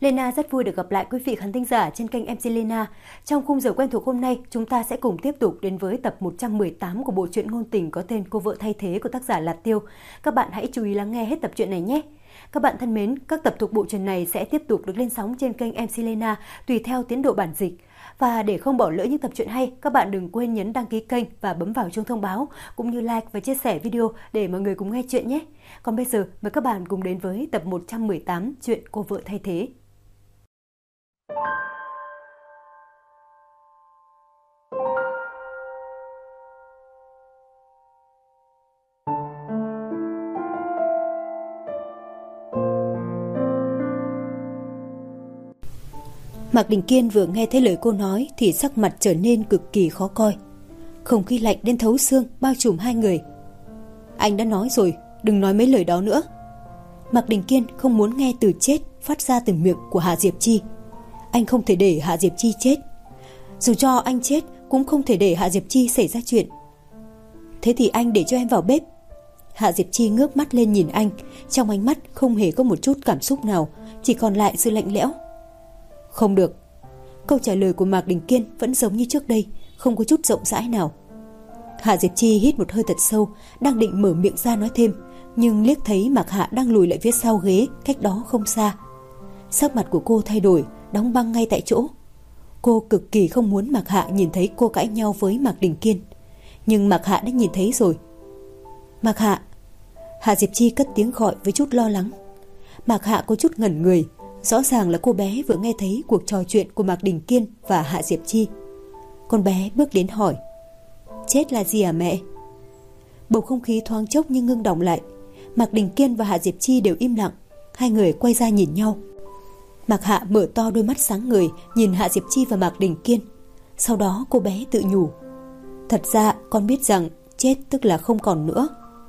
Lena rất vui được gặp lại quý vị khán thính giả trên kênh MC Lena. Trong khung giờ quen thuộc hôm nay, chúng ta sẽ cùng tiếp tục đến với tập 118 của bộ truyện ngôn tình có tên Cô vợ thay thế của tác giả Lạt Tiêu. Các bạn hãy chú ý lắng nghe hết tập truyện này nhé. Các bạn thân mến, các tập thuộc bộ truyện này sẽ tiếp tục được lên sóng trên kênh MC Lena tùy theo tiến độ bản dịch. Và để không bỏ lỡ những tập truyện hay, các bạn đừng quên nhấn đăng ký kênh và bấm vào chuông thông báo, cũng như like và chia sẻ video để mọi người cùng nghe chuyện nhé. Còn bây giờ, mời các bạn cùng đến với tập 118 chuyện Cô vợ thay thế. Mạc Đình Kiên vừa nghe thấy lời cô nói thì sắc mặt trở nên cực kỳ khó coi. Không khí lạnh đến thấu xương bao trùm hai người. Anh đã nói rồi, đừng nói mấy lời đó nữa. Mạc Đình Kiên không muốn nghe từ chết phát ra từ miệng của Hạ Diệp Chi. Anh không thể để Hạ Diệp Chi chết. Dù cho anh chết cũng không thể để Hạ Diệp Chi xảy ra chuyện. Thế thì anh để cho em vào bếp. Hạ Diệp Chi ngước mắt lên nhìn anh, trong ánh mắt không hề có một chút cảm xúc nào, chỉ còn lại sự lạnh lẽo. Không được. Câu trả lời của Mạc Đình Kiên vẫn giống như trước đây, không có chút rộng rãi nào. Hạ Diệp Chi hít một hơi thật sâu, đang định mở miệng ra nói thêm, nhưng liếc thấy Mạc Hạ đang lùi lại phía sau ghế, cách đó không xa. Sắc mặt của cô thay đổi, đóng băng ngay tại chỗ. Cô cực kỳ không muốn Mạc Hạ nhìn thấy cô cãi nhau với Mạc Đình Kiên, nhưng Mạc Hạ đã nhìn thấy rồi. Mạc Hạ. Hạ Diệp Chi cất tiếng gọi với chút lo lắng. Mạc Hạ có chút ngẩn người. Rõ ràng là cô bé vừa nghe thấy cuộc trò chuyện của Mạc Đình Kiên và Hạ Diệp Chi. Con bé bước đến hỏi: Chết là gì à mẹ? Bầu không khí thoáng chốc như ngưng đọng lại. Mạc Đình Kiên và Hạ Diệp Chi đều im lặng. Hai người quay ra nhìn nhau. Mạc Hạ mở to đôi mắt sáng ngời nhìn Hạ Diệp Chi và Mạc Đình Kiên. Sau đó cô bé tự nhủ: Thật ra con biết rằng chết tức là không còn nữa.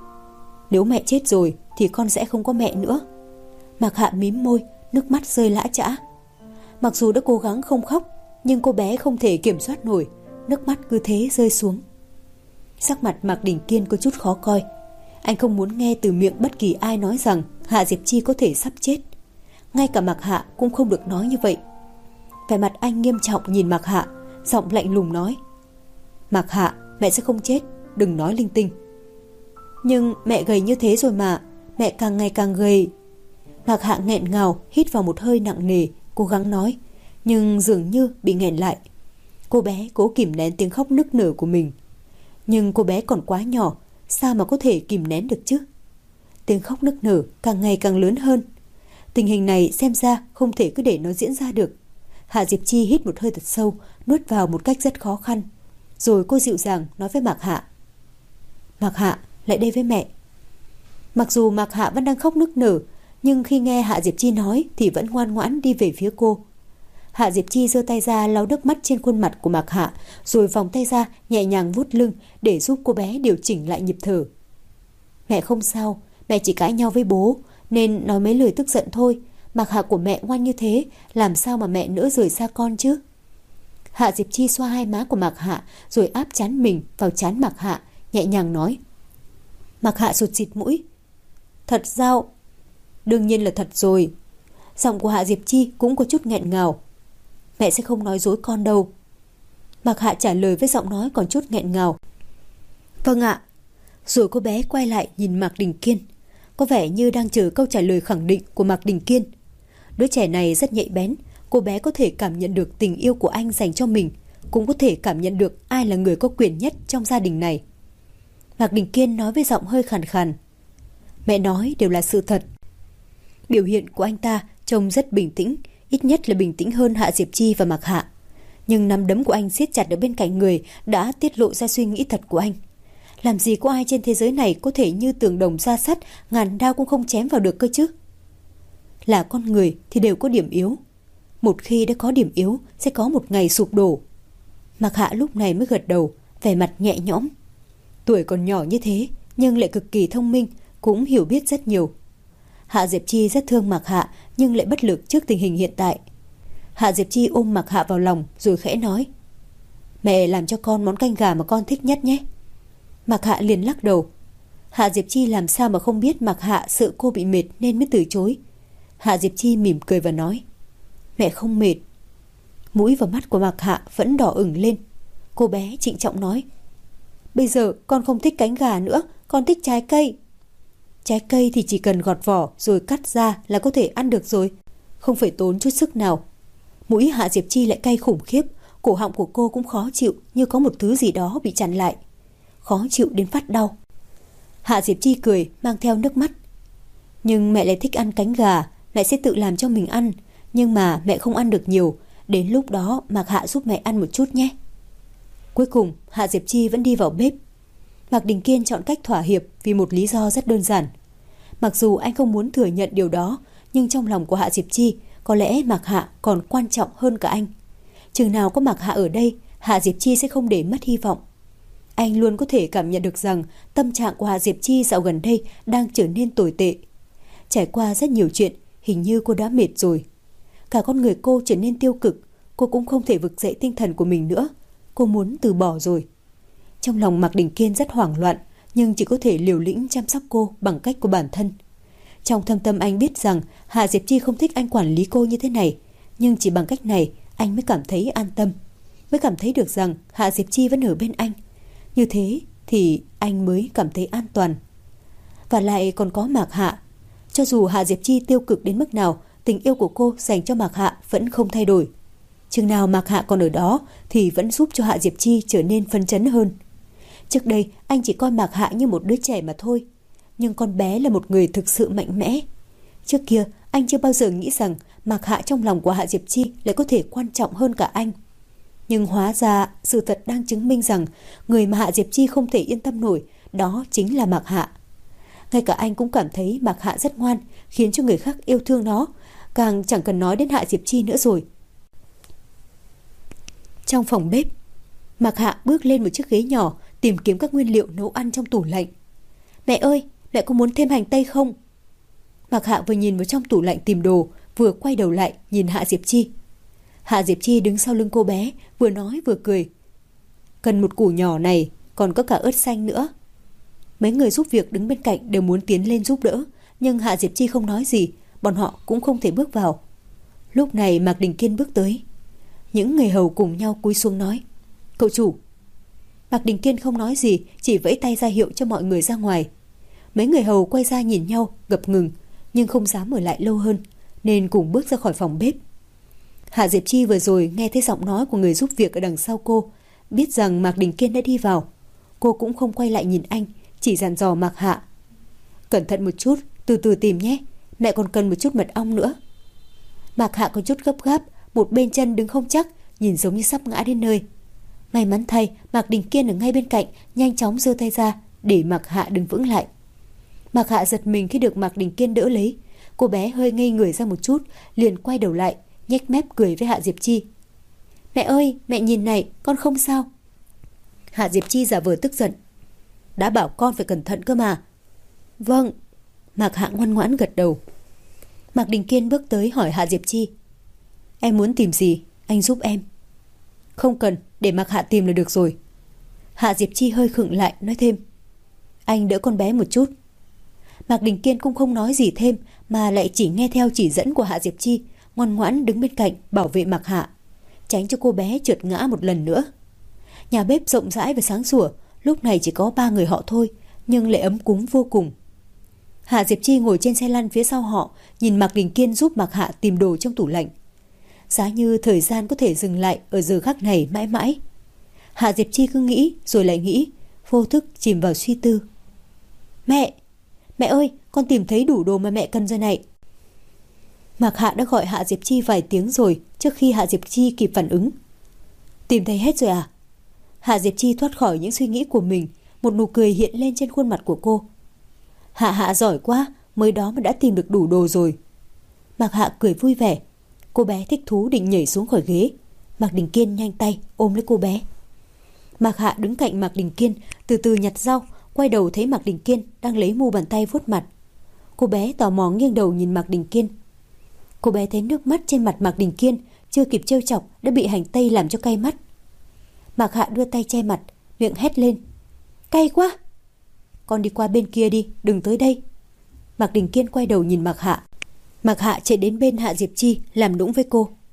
Nếu mẹ chết rồi thì con sẽ không có mẹ nữa. Mạc Hạ mím môi, nước mắt rơi lã chã. Mặc dù đã cố gắng không khóc, nhưng cô bé không thể kiểm soát nổi, nước mắt cứ thế rơi xuống. Sắc mặt Mạc Đình Kiên có chút khó coi. Anh không muốn nghe từ miệng bất kỳ ai nói rằng Hạ Diệp Chi có thể sắp chết. Ngay cả Mạc Hạ cũng không được nói như vậy. Vẻ mặt anh nghiêm trọng nhìn Mạc Hạ, giọng lạnh lùng nói: Mạc Hạ, mẹ sẽ không chết, đừng nói linh tinh. Nhưng mẹ gầy như thế rồi mà, mẹ càng ngày càng gầy. Mạc Hạ nghẹn ngào hít vào một hơi nặng nề, cố gắng nói, nhưng dường như bị nghẹn lại. Cô bé cố kìm nén tiếng khóc nức nở của mình, nhưng cô bé còn quá nhỏ, sao mà có thể kìm nén được chứ? Tiếng khóc nức nở càng ngày càng lớn hơn. Tình hình này xem ra không thể cứ để nó diễn ra được. Hạ Diệp Chi hít một hơi thật sâu, nuốt vào một cách rất khó khăn. Rồi cô dịu dàng nói với Mạc Hạ: Mạc Hạ, lại đây với mẹ. Mặc dù Mạc Hạ vẫn đang khóc nức nở, nhưng khi nghe Hạ Diệp Chi nói thì vẫn ngoan ngoãn đi về phía cô. Hạ Diệp Chi giơ tay ra lau nước mắt trên khuôn mặt của Mạc Hạ, rồi vòng tay ra nhẹ nhàng vuốt lưng để giúp cô bé điều chỉnh lại nhịp thở. Mẹ không sao, mẹ chỉ cãi nhau với bố nên nói mấy lời tức giận thôi. Mạc Hạ của mẹ ngoan như thế, làm sao mà mẹ nỡ rời xa con chứ? Hạ Diệp Chi xoa hai má của Mạc Hạ rồi áp trán mình vào trán Mạc Hạ, nhẹ nhàng nói. Mạc Hạ sụt sịt mũi. Thật sao? Đương nhiên là thật rồi. Giọng của Hạ Diệp Chi cũng có chút nghẹn ngào. Mẹ sẽ không nói dối con đâu. Mạc Hạ trả lời với giọng nói còn chút nghẹn ngào. Vâng ạ. Rồi cô bé quay lại nhìn Mạc Đình Kiên, có vẻ như đang chờ câu trả lời khẳng định của Mạc Đình Kiên. Đứa trẻ này rất nhạy bén. Cô bé có thể cảm nhận được tình yêu của anh dành cho mình, cũng có thể cảm nhận được ai là người có quyền nhất trong gia đình này. Mạc Đình Kiên nói với giọng hơi khàn khàn. Mẹ nói đều là sự thật. Biểu hiện của anh ta trông rất bình tĩnh, ít nhất là bình tĩnh hơn Hạ Diệp Chi và Mạc Hạ. Nhưng nắm đấm của anh siết chặt ở bên cạnh người đã tiết lộ ra suy nghĩ thật của anh. Làm gì có ai trên thế giới này có thể như tường đồng da sắt, ngàn đao cũng không chém vào được cơ chứ? Là con người thì đều có điểm yếu. Một khi đã có điểm yếu sẽ có một ngày sụp đổ. Mạc Hạ lúc này mới gật đầu, vẻ mặt nhẹ nhõm. Tuổi còn nhỏ như thế nhưng lại cực kỳ thông minh, cũng hiểu biết rất nhiều. Hạ Diệp Chi rất thương Mạc Hạ nhưng lại bất lực trước tình hình hiện tại. Hạ Diệp Chi ôm Mạc Hạ vào lòng rồi khẽ nói: Mẹ làm cho con món canh gà mà con thích nhất nhé. Mạc Hạ liền lắc đầu. Hạ Diệp Chi làm sao mà không biết Mạc Hạ sợ cô bị mệt nên mới từ chối. Hạ Diệp Chi mỉm cười và nói: Mẹ không mệt. Mũi và mắt của Mạc Hạ vẫn đỏ ửng lên. Cô bé trịnh trọng nói: Bây giờ con không thích cánh gà nữa, con thích trái cây. Trái cây thì chỉ cần gọt vỏ rồi cắt ra là có thể ăn được rồi, không phải tốn chút sức nào. Mũi Hạ Diệp Chi lại cay khủng khiếp, cổ họng của cô cũng khó chịu, như có một thứ gì đó bị chặn lại, khó chịu đến phát đau. Hạ Diệp Chi cười mang theo nước mắt: Nhưng mẹ lại thích ăn cánh gà, mẹ sẽ tự làm cho mình ăn, nhưng mà mẹ không ăn được nhiều, đến lúc đó Mạc Hạ giúp mẹ ăn một chút nhé. Cuối cùng Hạ Diệp Chi vẫn đi vào bếp. Mạc Đình Kiên chọn cách thỏa hiệp vì một lý do rất đơn giản. Mặc dù anh không muốn thừa nhận điều đó, nhưng trong lòng của Hạ Diệp Chi có lẽ Mạc Hạ còn quan trọng hơn cả anh. Chừng nào có Mạc Hạ ở đây, Hạ Diệp Chi sẽ không để mất hy vọng. Anh luôn có thể cảm nhận được rằng tâm trạng của Hạ Diệp Chi dạo gần đây đang trở nên tồi tệ. Trải qua rất nhiều chuyện, hình như cô đã mệt rồi. Cả con người cô trở nên tiêu cực, cô cũng không thể vực dậy tinh thần của mình nữa. Cô muốn từ bỏ rồi. Trong lòng Mạc Đình Kiên rất hoảng loạn, nhưng chỉ có thể liều lĩnh chăm sóc cô bằng cách của bản thân. Trong thâm tâm anh biết rằng Hạ Diệp Chi không thích anh quản lý cô như thế này, nhưng chỉ bằng cách này anh mới cảm thấy an tâm, mới cảm thấy được rằng Hạ Diệp Chi vẫn ở bên anh. Như thế thì anh mới cảm thấy an toàn. Và lại còn có Mạc Hạ. Cho dù Hạ Diệp Chi tiêu cực đến mức nào, tình yêu của cô dành cho Mạc Hạ vẫn không thay đổi. Chừng nào Mạc Hạ còn ở đó thì vẫn giúp cho Hạ Diệp Chi trở nên phấn chấn hơn. Trước đây anh chỉ coi Mạc Hạ như một đứa trẻ mà thôi, nhưng con bé là một người thực sự mạnh mẽ. Trước kia anh chưa bao giờ nghĩ rằng Mạc Hạ trong lòng của Hạ Diệp Chi lại có thể quan trọng hơn cả anh. Nhưng hóa ra sự thật đang chứng minh rằng người mà Hạ Diệp Chi không thể yên tâm nổi đó chính là Mạc Hạ. Ngay cả anh cũng cảm thấy Mạc Hạ rất ngoan, khiến cho người khác yêu thương nó, càng chẳng cần nói đến Hạ Diệp Chi nữa rồi. Trong phòng bếp, Mạc Hạ bước lên một chiếc ghế nhỏ, tìm kiếm các nguyên liệu nấu ăn trong tủ lạnh. Mẹ ơi, mẹ có muốn thêm hành tây không? Mạc Hạ vừa nhìn vào trong tủ lạnh tìm đồ, vừa quay đầu lại nhìn Hạ Diệp Chi. Hạ Diệp Chi đứng sau lưng cô bé, vừa nói vừa cười. Cần một củ nhỏ này, còn có cả ớt xanh nữa. Mấy người giúp việc đứng bên cạnh đều muốn tiến lên giúp đỡ, nhưng Hạ Diệp Chi không nói gì, bọn họ cũng không thể bước vào. Lúc này Mạc Đình Kiên bước tới. Những người hầu cùng nhau cúi xuống nói: Cậu chủ. Mạc Đình Kiên không nói gì, chỉ vẫy tay ra hiệu cho mọi người ra ngoài. Mấy người hầu quay ra nhìn nhau, ngập ngừng, nhưng không dám ở lại lâu hơn, nên cùng bước ra khỏi phòng bếp. Hạ Diệp Chi vừa rồi nghe thấy giọng nói của người giúp việc ở đằng sau cô, biết rằng Mạc Đình Kiên đã đi vào. Cô cũng không quay lại nhìn anh, chỉ dặn dò Mạc Hạ: Cẩn thận một chút, từ từ tìm nhé, mẹ còn cần một chút mật ong nữa. Mạc Hạ có chút gấp gáp, một bên chân đứng không chắc, nhìn giống như sắp ngã đến nơi. May mắn thay, Mạc Đình Kiên ở ngay bên cạnh, nhanh chóng giơ tay ra để Mạc Hạ đứng vững lại. Mạc Hạ giật mình khi được Mạc Đình Kiên đỡ lấy. Cô bé hơi ngây người ra một chút, liền quay đầu lại, nhếch mép cười với Hạ Diệp Chi. Mẹ ơi, mẹ nhìn này, con không sao. Hạ Diệp Chi giả vờ tức giận. Đã bảo con phải cẩn thận cơ mà. Vâng. Mạc Hạ ngoan ngoãn gật đầu. Mạc Đình Kiên bước tới hỏi Hạ Diệp Chi: Em muốn tìm gì, anh giúp em. Không cần, để Mạc Hạ tìm là được rồi. Hạ Diệp Chi hơi khựng lại, nói thêm: Anh đỡ con bé một chút. Mạc Đình Kiên cũng không nói gì thêm, mà lại chỉ nghe theo chỉ dẫn của Hạ Diệp Chi, ngoan ngoãn đứng bên cạnh bảo vệ Mạc Hạ, tránh cho cô bé trượt ngã một lần nữa. Nhà bếp rộng rãi và sáng sủa, lúc này chỉ có 3 người họ thôi, nhưng lại ấm cúng vô cùng. Hạ Diệp Chi ngồi trên xe lăn phía sau họ, nhìn Mạc Đình Kiên giúp Mạc Hạ tìm đồ trong tủ lạnh. Giá như thời gian có thể dừng lại ở giờ khắc này mãi mãi. Hạ Diệp Chi cứ nghĩ rồi lại nghĩ, vô thức chìm vào suy tư. Mẹ ơi, con tìm thấy đủ đồ mà mẹ cần rồi này. Mạc Hạ đã gọi Hạ Diệp Chi vài tiếng rồi, trước khi Hạ Diệp Chi kịp phản ứng. Tìm thấy hết rồi à? Hạ Diệp Chi thoát khỏi những suy nghĩ của mình, một nụ cười hiện lên trên khuôn mặt của cô. Hạ giỏi quá, mới đó mà đã tìm được đủ đồ rồi. Mạc Hạ cười vui vẻ. Cô bé thích thú định nhảy xuống khỏi ghế. Mạc Đình Kiên nhanh tay ôm lấy cô bé. Mạc Hạ đứng cạnh Mạc Đình Kiên, từ từ nhặt rau, quay đầu thấy Mạc Đình Kiên đang lấy mu bàn tay vuốt mặt. Cô bé tò mò nghiêng đầu nhìn Mạc Đình Kiên. Cô bé thấy nước mắt trên mặt Mạc Đình Kiên, chưa kịp trêu chọc đã bị hành tây làm cho cay mắt. Mạc Hạ đưa tay che mặt, miệng hét lên: Cay quá! Con đi qua bên kia đi, đừng tới đây. Mạc Đình Kiên quay đầu nhìn Mạc Hạ. Mạc Hạ chạy đến bên Hạ Diệp Chi làm nũng với cô.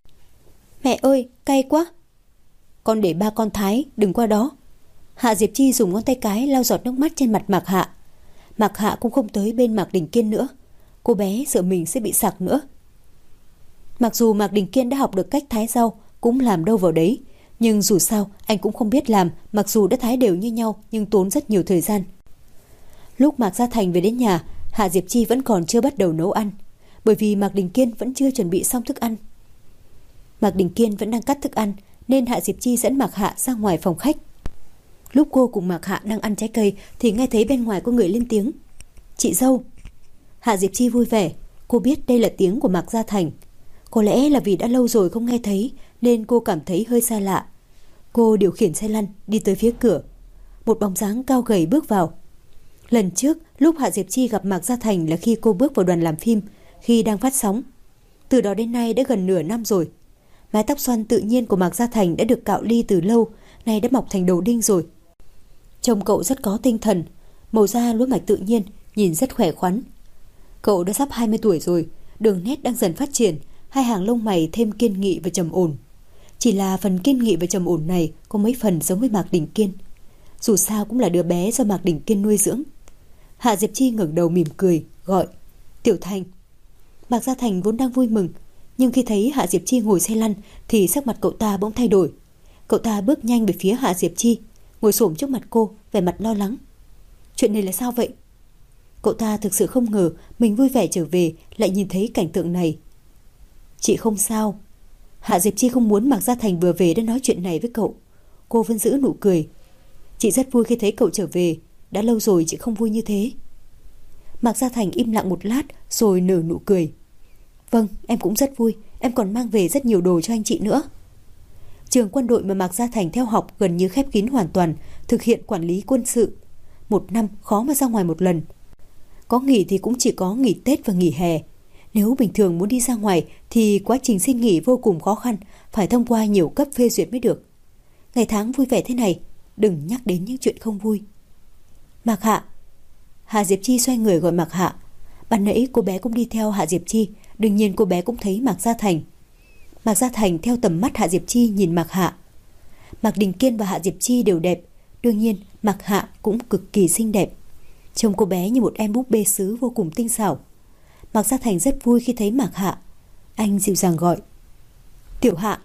Mẹ ơi, cay quá. Con để ba con thái, đừng qua đó. Hạ Diệp Chi dùng ngón tay cái lau giọt nước mắt trên mặt Mạc Hạ. Mạc Hạ cũng không tới bên Mạc Đình Kiên nữa. Cô bé sợ mình sẽ bị sặc nữa. Mặc dù Mạc Đình Kiên đã học được cách thái rau, cũng làm đâu vào đấy, nhưng dù sao anh cũng không biết làm. Mặc dù đã thái đều như nhau nhưng tốn rất nhiều thời gian. Lúc Mạc Gia Thành về đến nhà, Hạ Diệp Chi vẫn còn chưa bắt đầu nấu ăn, bởi vì Mạc Đình Kiên vẫn chưa chuẩn bị xong thức ăn. Mạc Đình Kiên vẫn đang cắt thức ăn, nên Hạ Diệp Chi dẫn Mạc Hạ ra ngoài phòng khách. Lúc cô cùng Mạc Hạ đang ăn trái cây thì nghe thấy bên ngoài có người lên tiếng. Chị dâu. Hạ Diệp Chi vui vẻ. Cô biết đây là tiếng của Mạc Gia Thành. Có lẽ là vì đã lâu rồi không nghe thấy nên cô cảm thấy hơi xa lạ. Cô điều khiển xe lăn đi tới phía cửa. Một bóng dáng cao gầy bước vào. Lần trước lúc Hạ Diệp Chi gặp Mạc Gia Thành là khi cô bước vào đoàn làm phim, khi đang phát sóng. Từ đó đến nay đã gần nửa năm rồi. Mái tóc xoăn tự nhiên của Mạc Gia Thành đã được cạo li từ lâu, nay đã mọc thành đầu đinh rồi. Trông cậu rất có tinh thần, màu da lúa mạch tự nhiên, nhìn rất khỏe khoắn. Cậu đã sắp 20 tuổi rồi, đường nét đang dần phát triển, hai hàng lông mày thêm kiên nghị và trầm ổn. Chỉ là phần kiên nghị và trầm ổn này có mấy phần giống với Mạc Đình Kiên. Dù sao cũng là đứa bé do Mạc Đình Kiên nuôi dưỡng. Hạ Diệp Chi ngẩng đầu mỉm cười, gọi Tiểu Thành. Mạc Gia Thành vốn đang vui mừng, nhưng khi thấy Hạ Diệp Chi ngồi xe lăn thì sắc mặt cậu ta bỗng thay đổi. Cậu ta bước nhanh về phía Hạ Diệp Chi, ngồi xổm trước mặt cô, vẻ mặt lo lắng. Chuyện này là sao vậy? Cậu ta thực sự không ngờ mình vui vẻ trở về lại nhìn thấy cảnh tượng này. Chị không sao. Hạ Diệp Chi không muốn Mạc Gia Thành vừa về đã nói chuyện này với cậu. Cô vẫn giữ nụ cười. Chị rất vui khi thấy cậu trở về, đã lâu rồi chị không vui như thế. Mạc Gia Thành im lặng một lát rồi nở nụ cười. Vâng, em cũng rất vui, em còn mang về rất nhiều đồ cho anh chị nữa. Trường quân đội mà Mạc Gia Thành theo học gần như khép kín hoàn toàn, thực hiện quản lý quân sự. Một năm khó mà ra ngoài một lần. Có nghỉ thì cũng chỉ có nghỉ Tết và nghỉ hè. Nếu bình thường muốn đi ra ngoài thì quá trình xin nghỉ vô cùng khó khăn, phải thông qua nhiều cấp phê duyệt mới được. Ngày tháng vui vẻ thế này, đừng nhắc đến những chuyện không vui. Mạc Hạ. Hạ Diệp Chi xoay người gọi Mạc Hạ. Ban nãy cô bé cũng đi theo Hạ Diệp Chi, đương nhiên cô bé cũng thấy Mạc Gia Thành. Mạc Gia Thành theo tầm mắt Hạ Diệp Chi nhìn Mạc Hạ. Mạc Đình Kiên và Hạ Diệp Chi đều đẹp, đương nhiên Mạc Hạ cũng cực kỳ xinh đẹp. Trông cô bé như một em búp bê sứ vô cùng tinh xảo. Mạc Gia Thành rất vui khi thấy Mạc Hạ. Anh dịu dàng gọi Tiểu Hạ.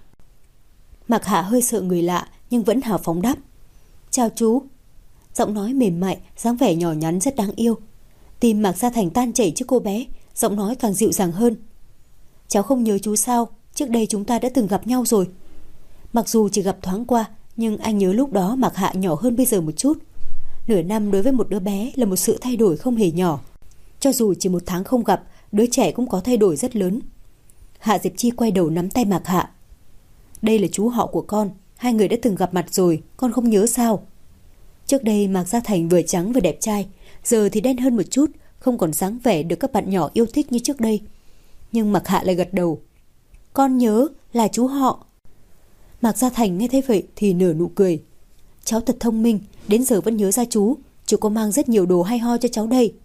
Mạc Hạ hơi sợ người lạ nhưng vẫn hào phóng đáp Chào chú. Giọng nói mềm mại, dáng vẻ nhỏ nhắn rất đáng yêu. Tim Mạc Gia Thành tan chảy trước cô bé, giọng nói càng dịu dàng hơn. Cháu không nhớ chú sao? Trước đây chúng ta đã từng gặp nhau rồi. Mặc dù chỉ gặp thoáng qua, nhưng anh nhớ lúc đó Mạc Hạ nhỏ hơn bây giờ một chút. Nửa năm đối với một đứa bé là một sự thay đổi không hề nhỏ. Cho dù chỉ 1 tháng không gặp, đứa trẻ cũng có thay đổi rất lớn. Hạ Diệp Chi quay đầu nắm tay Mạc Hạ. Đây là chú họ của con, hai người đã từng gặp mặt rồi, con không nhớ sao? Trước đây Mạc Gia Thành vừa trắng vừa đẹp trai, giờ thì đen hơn một chút, không còn dáng vẻ được các bạn nhỏ yêu thích như trước đây. Nhưng Mạc Hạ lại gật đầu. Con nhớ là chú họ. Mạc Gia Thành nghe thấy vậy thì nở nụ cười. Cháu thật thông minh, đến giờ vẫn nhớ ra chú. Chú có mang rất nhiều đồ hay ho cho cháu đây.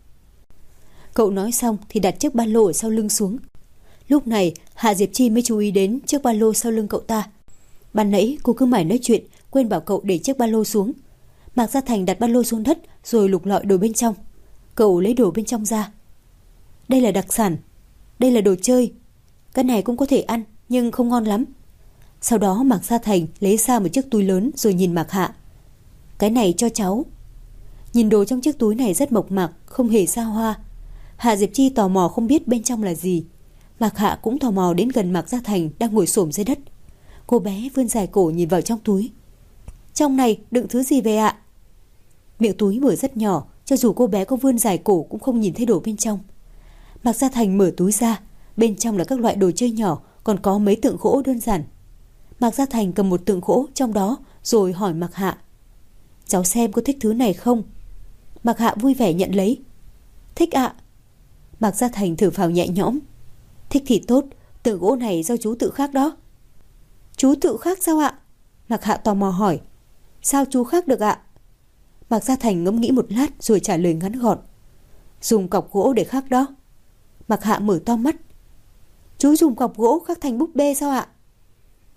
Cậu nói xong thì đặt chiếc ba lô ở sau lưng xuống. Lúc này Hạ Diệp Chi mới chú ý đến chiếc ba lô sau lưng cậu ta. Ban nãy cô cứ mải nói chuyện, quên bảo cậu để chiếc ba lô xuống. Mạc Gia Thành đặt ba lô xuống đất rồi lục lọi đồ bên trong. Cậu lấy đồ bên trong ra. Đây là đặc sản, đây là đồ chơi. Cái này cũng có thể ăn nhưng không ngon lắm. Sau đó Mạc Gia Thành lấy ra một chiếc túi lớn rồi nhìn Mạc Hạ. Cái này cho cháu. Nhìn đồ trong chiếc túi này rất mộc mạc, không hề xa hoa. Hạ Diệp Chi tò mò không biết bên trong là gì. Mạc Hạ cũng tò mò đến gần Mạc Gia Thành đang ngồi xổm dưới đất. Cô bé vươn dài cổ nhìn vào trong túi. Trong này đựng thứ gì về ạ? Miệng túi mở rất nhỏ, cho dù cô bé có vươn dài cổ cũng không nhìn thấy đồ bên trong. Mạc Gia Thành mở túi ra, bên trong là các loại đồ chơi nhỏ, còn có mấy tượng gỗ đơn giản. Mạc Gia Thành cầm một tượng gỗ trong đó rồi hỏi Mạc Hạ. Cháu xem có thích thứ này không? Mạc Hạ vui vẻ nhận lấy. Thích ạ. Mạc Gia Thành thở phào nhẹ nhõm. Thích thì tốt, tượng gỗ này do chú tự khắc đó. Chú tự khắc sao ạ? Mạc Hạ tò mò hỏi. Sao chú khắc được ạ? Mạc Gia Thành ngẫm nghĩ một lát rồi trả lời ngắn gọn. Dùng cọc gỗ để khắc đó. Mạc Hạ mở to mắt. Chú dùng cọc gỗ khắc thành búp bê sao ạ?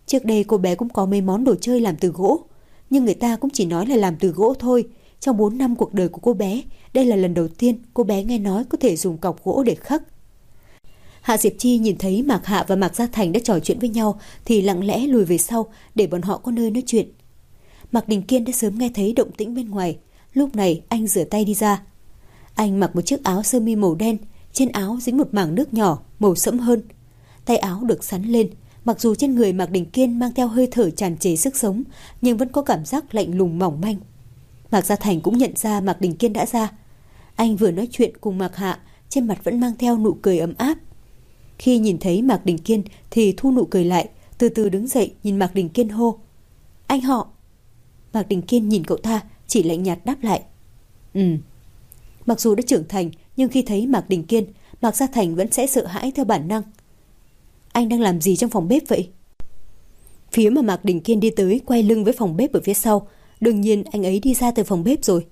Trước đây cô bé cũng có mấy món đồ chơi làm từ gỗ, nhưng người ta cũng chỉ nói là làm từ gỗ thôi. Trong 4 năm cuộc đời của cô bé, đây là lần đầu tiên cô bé nghe nói có thể dùng cọc gỗ để khắc. Hạ Diệp Chi nhìn thấy Mạc Hạ và Mạc Gia Thành đã trò chuyện với nhau thì lặng lẽ lùi về sau để bọn họ có nơi nói chuyện. Mạc Đình Kiên đã sớm nghe thấy động tĩnh bên ngoài. Lúc này anh rửa tay đi ra. Anh mặc một chiếc áo sơ mi màu đen, trên áo dính một mảng nước nhỏ màu sẫm hơn. Tay áo được xắn lên, mặc dù trên người Mạc Đình Kiên mang theo hơi thở tràn trề sức sống, nhưng vẫn có cảm giác lạnh lùng mỏng manh. Mạc Gia Thành cũng nhận ra Mạc Đình Kiên đã ra. Anh vừa nói chuyện cùng Mạc Hạ, trên mặt vẫn mang theo nụ cười ấm áp. Khi nhìn thấy Mạc Đình Kiên thì thu nụ cười lại, từ từ đứng dậy nhìn Mạc Đình Kiên hô: "Anh họ." Mạc Đình Kiên nhìn cậu ta, chỉ lạnh nhạt đáp lại: Mặc dù đã trưởng thành, nhưng khi thấy Mạc Đình Kiên, Mạc Gia Thành vẫn sẽ sợ hãi theo bản năng. "Anh đang làm gì trong phòng bếp vậy?" Phía mà Mạc Đình Kiên đi tới quay lưng với phòng bếp ở phía sau. Đương nhiên anh ấy đi ra từ phòng bếp rồi.